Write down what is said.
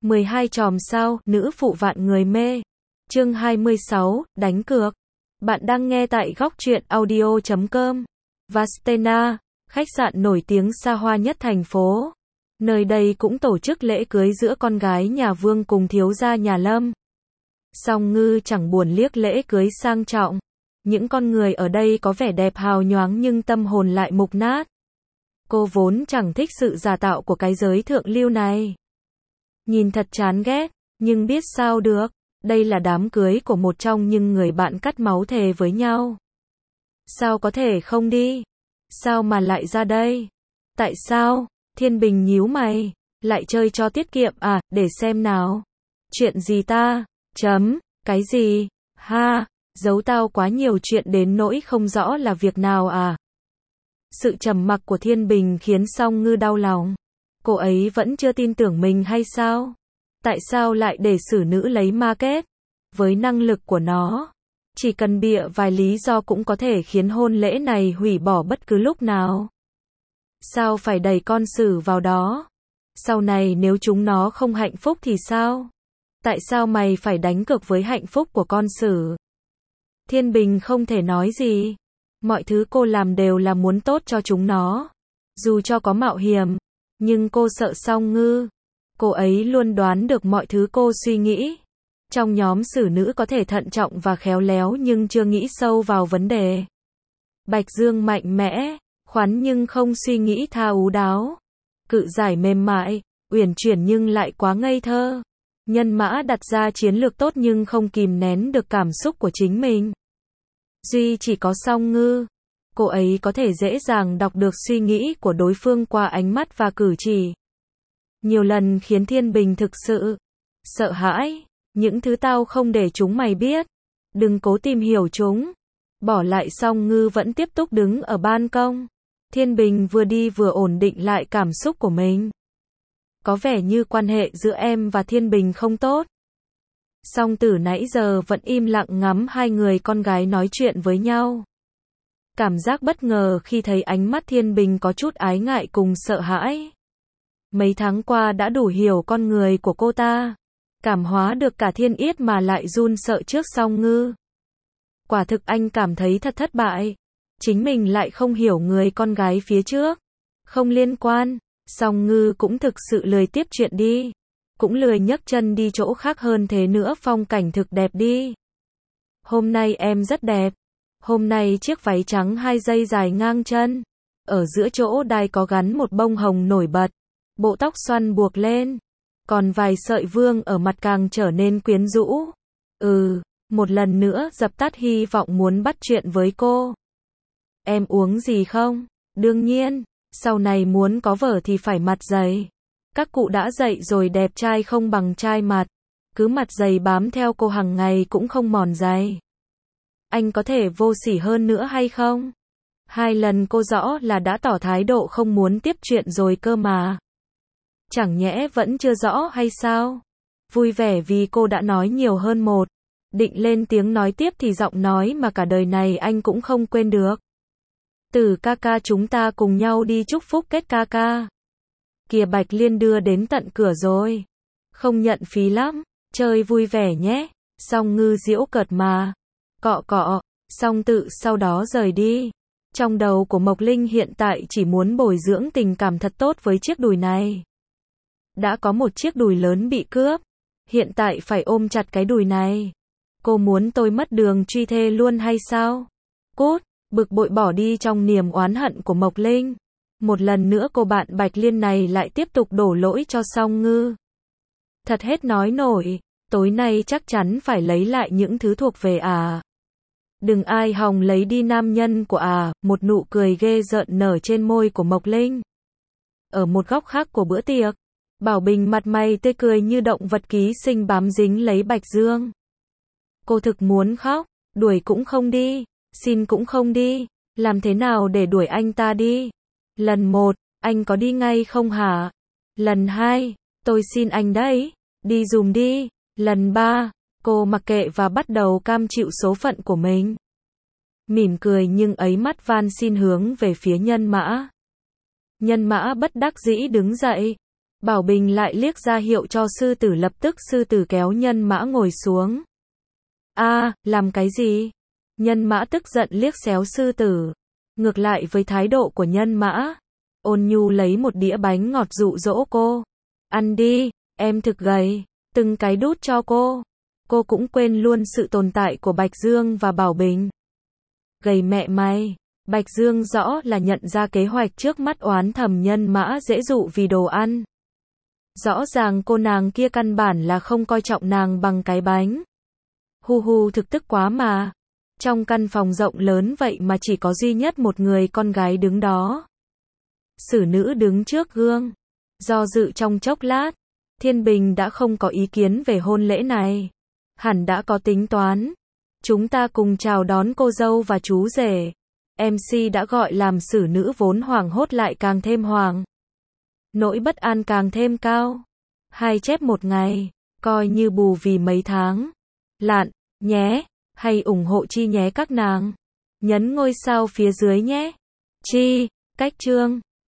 12 chòm sao, nữ phụ vạn người mê. Chương 26, đánh cược. Bạn đang nghe tại góc truyện audio.com. Vastena, khách sạn nổi tiếng xa hoa nhất thành phố. Nơi đây cũng tổ chức lễ cưới giữa con gái nhà Vương cùng thiếu gia nhà Lâm. Song Ngư chẳng buồn liếc lễ cưới sang trọng. Những con người ở đây có vẻ đẹp hào nhoáng nhưng tâm hồn lại mục nát. Cô vốn chẳng thích sự giả tạo của cái giới thượng lưu này. Nhìn thật chán ghét, nhưng biết sao được, đây là đám cưới của một trong những người bạn cắt máu thề với nhau. Sao có thể không đi? Sao mà lại ra đây? Tại sao? Thiên Bình nhíu mày, lại chơi cho tiết kiệm à, để xem nào. Chuyện gì ta? Cái gì? Ha, giấu tao quá nhiều chuyện đến nỗi không rõ là việc nào à? Sự trầm mặc của Thiên Bình khiến Song Ngư đau lòng. Cô ấy vẫn chưa tin tưởng mình hay sao? Tại sao lại để xử nữ lấy ma kết? Với năng lực của nó, chỉ cần bịa vài lý do cũng có thể khiến hôn lễ này hủy bỏ bất cứ lúc nào. Sao phải đẩy con Sử vào đó? Sau này nếu chúng nó không hạnh phúc thì sao? Tại sao mày phải đánh cược với hạnh phúc của con Sử? Thiên Bình không thể nói gì. Mọi thứ cô làm đều là muốn tốt cho chúng nó. Dù cho có mạo hiểm, nhưng cô sợ Song Ngư. Cô ấy luôn đoán được mọi thứ cô suy nghĩ. Trong nhóm xử nữ có thể thận trọng và khéo léo nhưng chưa nghĩ sâu vào vấn đề. Bạch Dương mạnh mẽ, khoắn nhưng không suy nghĩ tha ú đáo. Cự giải mềm mại, uyển chuyển nhưng lại quá ngây thơ. Nhân Mã đặt ra chiến lược tốt nhưng không kìm nén được cảm xúc của chính mình. Duy chỉ có Song Ngư. Cô ấy có thể dễ dàng đọc được suy nghĩ của đối phương qua ánh mắt và cử chỉ. Nhiều lần khiến Thiên Bình thực sự sợ hãi. Những thứ tao không để chúng mày biết. Đừng cố tìm hiểu chúng. Bỏ lại Song Ngư vẫn tiếp tục đứng ở ban công. Thiên Bình vừa đi vừa ổn định lại cảm xúc của mình. Có vẻ như quan hệ giữa em và Thiên Bình không tốt. Song Tử nãy giờ vẫn im lặng ngắm hai người con gái nói chuyện với nhau. Cảm giác bất ngờ khi thấy ánh mắt Thiên Bình có chút ái ngại cùng sợ hãi. Mấy tháng qua đã đủ hiểu con người của cô ta. Cảm hóa được cả Thiên Yết mà lại run sợ trước Song Ngư. Quả thực anh cảm thấy thật thất bại. Chính mình lại không hiểu người con gái phía trước. Không liên quan. Song Ngư cũng thực sự lười tiếp chuyện đi. Cũng lười nhấc chân đi chỗ khác hơn thế nữa, phong cảnh thực đẹp đi. Hôm nay em rất đẹp. Hôm nay chiếc váy trắng 2 dây dài ngang chân. Ở giữa chỗ đai có gắn một bông hồng nổi bật. Bộ tóc xoăn buộc lên. Còn vài sợi vương ở mặt càng trở nên quyến rũ. Một lần nữa dập tắt hy vọng muốn bắt chuyện với cô. Em uống gì không? Đương nhiên, sau này muốn có vợ thì phải mặt dày. Các cụ đã dạy rồi, đẹp trai không bằng trai mặt. Cứ mặt dày bám theo cô hàng ngày cũng không mòn dày. Anh có thể vô sỉ hơn nữa hay không? 2 lần cô rõ là đã tỏ thái độ không muốn tiếp chuyện rồi cơ mà. Chẳng nhẽ vẫn chưa rõ hay sao? Vui vẻ vì cô đã nói nhiều hơn một. Định lên tiếng nói tiếp thì giọng nói mà cả đời này anh cũng không quên được. Tử ca ca, chúng ta cùng nhau đi chúc phúc kết ca ca. Kìa, Bạch Liên đưa đến tận cửa rồi. Không nhận phí lắm, chơi vui vẻ nhé. Song Ngư giễu cợt mà. Cọ cọ, Song Tự sau đó rời đi. Trong đầu của Mộc Linh hiện tại chỉ muốn bồi dưỡng tình cảm thật tốt với chiếc đùi này. Đã có một chiếc đùi lớn bị cướp. Hiện tại phải ôm chặt cái đùi này. Cô muốn tôi mất đường truy thê luôn hay sao? Cút, bực bội bỏ đi trong niềm oán hận của Mộc Linh. Một lần nữa cô bạn Bạch Liên này lại tiếp tục đổ lỗi cho Song Ngư. Thật hết nói nổi, tối nay chắc chắn phải lấy lại những thứ thuộc về à. Đừng ai hòng lấy đi nam nhân của à, một nụ cười ghê rợn nở trên môi của Mộc Linh. Ở một góc khác của bữa tiệc, Bảo Bình mặt mày tươi cười như động vật ký sinh bám dính lấy Bạch Dương. Cô thực muốn khóc, đuổi cũng không đi, xin cũng không đi, làm thế nào để đuổi anh ta đi? Lần 1, anh có đi ngay không hả? Lần 2, tôi xin anh đấy, đi dùm đi. Lần 3, cô mặc kệ và bắt đầu cam chịu số phận của mình. Mỉm cười nhưng ấy mắt van xin hướng về phía Nhân Mã. Nhân Mã bất đắc dĩ đứng dậy. Bảo Bình lại liếc ra hiệu cho sư tử, lập tức sư tử kéo Nhân Mã ngồi xuống. Làm cái gì? Nhân Mã tức giận liếc xéo sư tử. Ngược lại với thái độ của Nhân Mã, Ôn Nhu lấy một đĩa bánh ngọt dụ dỗ cô. Ăn đi, em thực gầy, từng cái đút cho cô. Cô cũng quên luôn sự tồn tại của Bạch Dương và Bảo Bình. Gầy mẹ mày. Bạch Dương rõ là nhận ra kế hoạch trước mắt, oán thầm Nhân Mã dễ dụ vì đồ ăn. Rõ ràng cô nàng kia căn bản là không coi trọng nàng bằng cái bánh. Thực tức quá mà. Trong căn phòng rộng lớn vậy mà chỉ có duy nhất một người con gái đứng đó. Xử nữ đứng trước gương. Do dự trong chốc lát, Thiên Bình đã không có ý kiến về hôn lễ này. Hẳn đã có tính toán. Chúng ta cùng chào đón cô dâu và chú rể. MC đã gọi làm xử nữ vốn hoảng hốt lại càng thêm hoảng. Nỗi bất an càng thêm cao. 2 chép 1 ngày, coi như bù vì mấy tháng. Lạn, nhé, hay ủng hộ Chi nhé các nàng. Nhấn ngôi sao phía dưới nhé. Chi, cách chương.